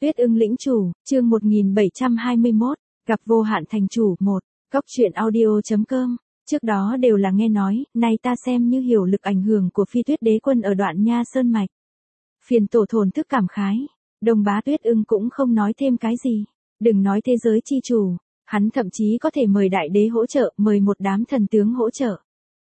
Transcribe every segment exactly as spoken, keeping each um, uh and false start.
Tuyết ưng lĩnh chủ, chương một nghìn bảy trăm hai mươi mốt, gặp vô hạn thành chủ một, góc truyện audio.com, trước đó đều là nghe nói, nay ta xem như hiểu lực ảnh hưởng của Phi Tuyết đế quân ở đoạn Nha Sơn Mạch. Phiền tổ thổn thức cảm khái, Đồng Bá Tuyết ưng cũng không nói thêm cái gì, đừng nói thế giới chi chủ, hắn thậm chí có thể mời đại đế hỗ trợ, mời một đám thần tướng hỗ trợ.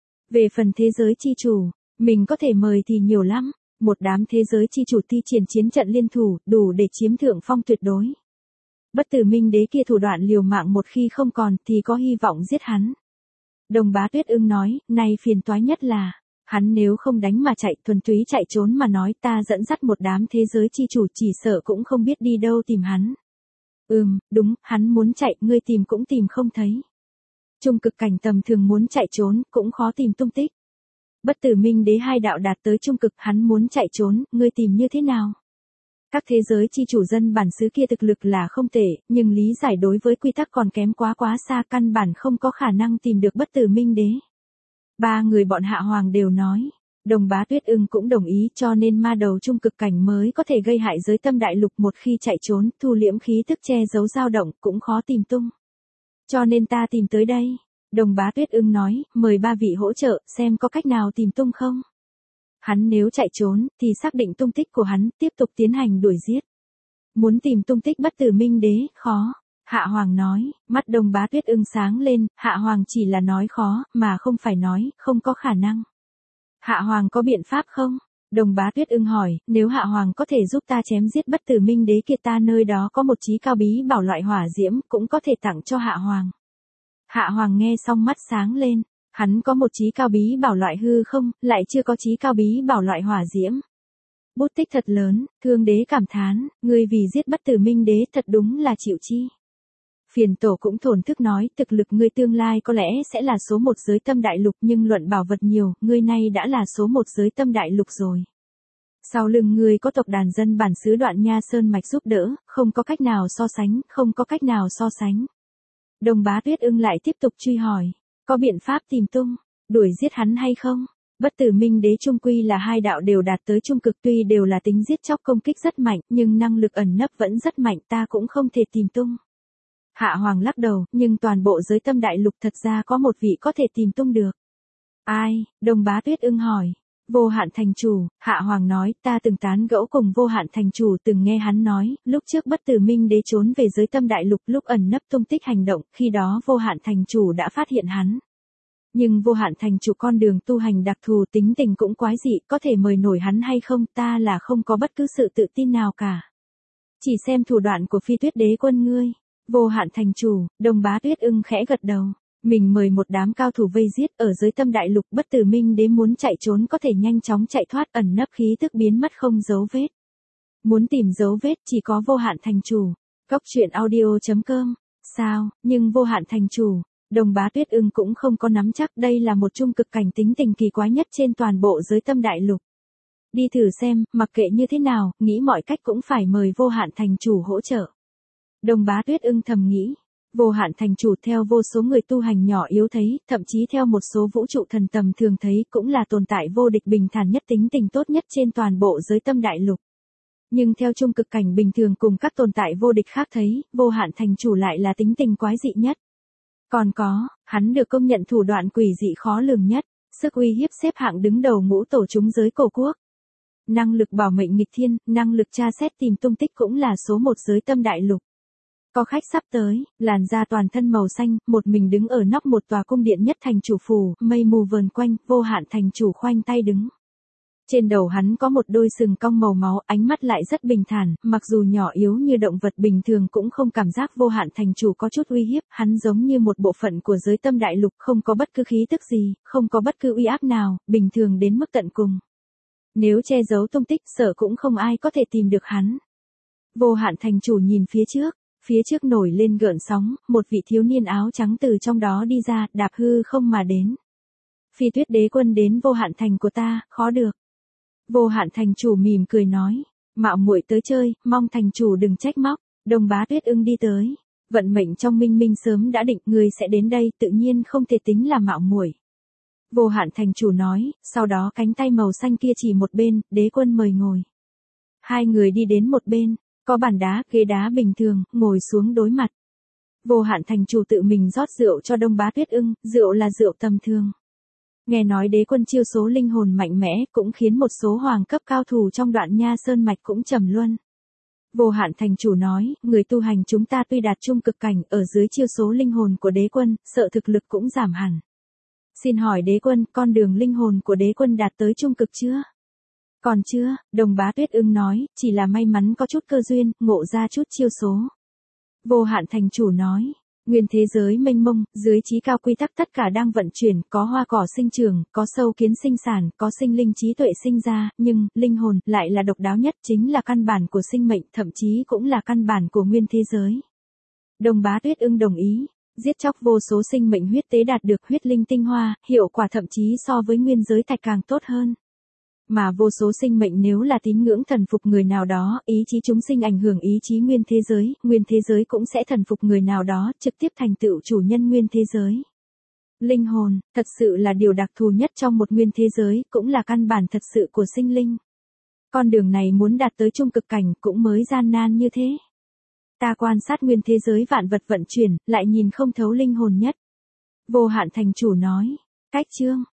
Về phần thế giới chi chủ, mình có thể mời thì nhiều lắm. Một đám thế giới chi chủ thi triển chiến trận liên thủ, đủ để chiếm thượng phong tuyệt đối. Bất tử minh đế kia thủ đoạn liều mạng một khi không còn thì có hy vọng giết hắn. Đồng Bá Tuyết ưng nói, nay phiền toái nhất là, hắn nếu không đánh mà chạy, thuần túy chạy trốn mà nói, ta dẫn dắt một đám thế giới chi chủ chỉ sợ cũng không biết đi đâu tìm hắn. Ừm, đúng, hắn muốn chạy, ngươi tìm cũng tìm không thấy. Trung cực cảnh tầm thường muốn chạy trốn, cũng khó tìm tung tích. Bất tử minh đế hai đạo đạt tới trung cực, hắn muốn chạy trốn, ngươi tìm như thế nào? Các thế giới chi chủ dân bản xứ kia thực lực là không tệ, nhưng lý giải đối với quy tắc còn kém quá quá xa, căn bản không có khả năng tìm được bất tử minh đế. Ba người bọn Hạ Hoàng đều nói, Đồng Bá Tuyết ưng cũng đồng ý, cho nên ma đầu trung cực cảnh mới có thể gây hại giới tâm đại lục, một khi chạy trốn, thu liễm khí tức che giấu dao động, cũng khó tìm tung. Cho nên ta tìm tới đây. Đồng Bá Tuyết ưng nói, mời ba vị hỗ trợ, xem có cách nào tìm tung không. Hắn nếu chạy trốn, thì xác định tung tích của hắn, tiếp tục tiến hành đuổi giết. Muốn tìm tung tích bất tử minh đế, khó. Hạ Hoàng nói, mắt Đồng Bá Tuyết ưng sáng lên, Hạ Hoàng chỉ là nói khó, mà không phải nói, không có khả năng. Hạ Hoàng có biện pháp không? Đồng Bá Tuyết ưng hỏi, nếu Hạ Hoàng có thể giúp ta chém giết bất tử minh đế kia, ta nơi đó có một chí cao bí bảo loại hỏa diễm, cũng có thể tặng cho Hạ Hoàng. Hạ Hoàng nghe xong mắt sáng lên, hắn có một chí cao bí bảo loại hư không, lại chưa có chí cao bí bảo loại hỏa diễm. Bút tích thật lớn, Thương đế cảm thán, ngươi vì giết bất tử minh đế thật đúng là chịu chi. Phiền tổ cũng thổn thức nói, thực lực ngươi tương lai có lẽ sẽ là số một giới tâm đại lục, nhưng luận bảo vật nhiều, ngươi nay đã là số một giới tâm đại lục rồi. Sau lưng ngươi có tộc đàn dân bản xứ đoạn Nha Sơn Mạch giúp đỡ, không có cách nào so sánh, không có cách nào so sánh. Đồng Bá Tuyết ưng lại tiếp tục truy hỏi, có biện pháp tìm tung, đuổi giết hắn hay không? Bất tử minh đế trung quy là hai đạo đều đạt tới trung cực, tuy đều là tính giết chóc công kích rất mạnh, nhưng năng lực ẩn nấp vẫn rất mạnh, ta cũng không thể tìm tung. Hạ Hoàng lắc đầu, nhưng toàn bộ giới tâm đại lục thật ra có một vị có thể tìm tung được. Ai? Đồng Bá Tuyết ưng hỏi. Vô hạn thành chủ, Hạ Hoàng nói, ta từng tán gẫu cùng vô hạn thành chủ, từng nghe hắn nói, lúc trước bất tử minh đế trốn về giới tâm đại lục, lúc ẩn nấp tung tích hành động, khi đó vô hạn thành chủ đã phát hiện hắn. Nhưng vô hạn thành chủ con đường tu hành đặc thù, tính tình cũng quái dị, có thể mời nổi hắn hay không, ta là không có bất cứ sự tự tin nào cả. Chỉ xem thủ đoạn của Phi Tuyết đế quân ngươi. Vô hạn thành chủ, Đồng Bá Tuyết ưng khẽ gật đầu. Mình mời một đám cao thủ vây giết ở giới tâm đại lục, bất tử minh đế muốn chạy trốn có thể nhanh chóng chạy thoát, ẩn nấp khí tức biến mất không dấu vết. Muốn tìm dấu vết chỉ có vô hạn thành chủ. Góc truyện audio.com. Sao, nhưng vô hạn thành chủ, Đồng Bá Tuyết ưng cũng không có nắm chắc, đây là một trung cực cảnh tính tình kỳ quái nhất trên toàn bộ giới tâm đại lục. Đi thử xem, mặc kệ như thế nào, nghĩ mọi cách cũng phải mời vô hạn thành chủ hỗ trợ. Đồng Bá Tuyết ưng thầm nghĩ, vô hạn thành chủ theo vô số người tu hành nhỏ yếu thấy, thậm chí theo một số vũ trụ thần tầm thường thấy, cũng là tồn tại vô địch bình thản nhất, tính tình tốt nhất trên toàn bộ giới tâm đại lục. Nhưng theo trung cực cảnh bình thường cùng các tồn tại vô địch khác thấy, vô hạn thành chủ lại là tính tình quái dị nhất. Còn có, hắn được công nhận thủ đoạn quỷ dị khó lường nhất, sức uy hiếp xếp hạng đứng đầu ngũ tổ chúng giới cổ quốc. Năng lực bảo mệnh nghịch thiên, năng lực tra xét tìm tung tích cũng là số một giới tâm đại lục. Có khách sắp tới, làn da toàn thân màu xanh, một mình đứng ở nóc một tòa cung điện nhất thành chủ phủ, mây mù vờn quanh, vô hạn thành chủ khoanh tay đứng. Trên đầu hắn có một đôi sừng cong màu máu, ánh mắt lại rất bình thản, mặc dù nhỏ yếu như động vật bình thường cũng không cảm giác vô hạn thành chủ có chút uy hiếp, hắn giống như một bộ phận của giới tâm đại lục, không có bất cứ khí tức gì, không có bất cứ uy áp nào, bình thường đến mức tận cùng. Nếu che giấu tung tích, sợ cũng không ai có thể tìm được hắn. Vô hạn thành chủ nhìn phía trước. Phía trước nổi lên gợn sóng, một vị thiếu niên áo trắng từ trong đó đi ra, đạp hư không mà đến. Phi Tuyết đế quân đến vô hạn thành của ta, khó được. Vô hạn thành chủ mỉm cười nói, mạo muội tới chơi, mong thành chủ đừng trách móc. Đồng Bá Tuyết ưng đi tới, vận mệnh trong minh minh sớm đã định, người sẽ đến đây, tự nhiên không thể tính là mạo muội. Vô hạn thành chủ nói, sau đó cánh tay màu xanh kia chỉ một bên, đế quân mời ngồi. Hai người đi đến một bên. Có bàn đá, ghế đá bình thường, ngồi xuống đối mặt. Vô Hạn thành chủ tự mình rót rượu cho Đông Bá Tuyết Ưng, rượu là rượu tầm thường. Nghe nói đế quân chiêu số linh hồn mạnh mẽ cũng khiến một số hoàng cấp cao thủ trong Đoạn Nha Sơn mạch cũng trầm luân. Vô Hạn thành chủ nói, người tu hành chúng ta tuy đạt trung cực cảnh ở dưới chiêu số linh hồn của đế quân, sợ thực lực cũng giảm hẳn. Xin hỏi đế quân, con đường linh hồn của đế quân đạt tới trung cực chưa? Còn chưa, Đồng Bá Tuyết Ưng nói, chỉ là may mắn có chút cơ duyên, ngộ ra chút chiêu số. Vô Hạn thành chủ nói, nguyên thế giới mênh mông, dưới trí cao quy tắc tất cả đang vận chuyển, có hoa cỏ sinh trưởng, có sâu kiến sinh sản, có sinh linh trí tuệ sinh ra, nhưng, linh hồn, lại là độc đáo nhất, chính là căn bản của sinh mệnh, thậm chí cũng là căn bản của nguyên thế giới. Đồng Bá Tuyết Ưng đồng ý, giết chóc vô số sinh mệnh huyết tế đạt được huyết linh tinh hoa, hiệu quả thậm chí so với nguyên giới thạch càng tốt hơn. Mà vô số sinh mệnh nếu là tín ngưỡng thần phục người nào đó, ý chí chúng sinh ảnh hưởng ý chí nguyên thế giới, nguyên thế giới cũng sẽ thần phục người nào đó, trực tiếp thành tựu chủ nhân nguyên thế giới. Linh hồn, thật sự là điều đặc thù nhất trong một nguyên thế giới, cũng là căn bản thật sự của sinh linh. Con đường này muốn đạt tới trung cực cảnh cũng mới gian nan như thế. Ta quan sát nguyên thế giới vạn vật vận chuyển, lại nhìn không thấu linh hồn nhất. Vô Hạn thành chủ nói, cách chương.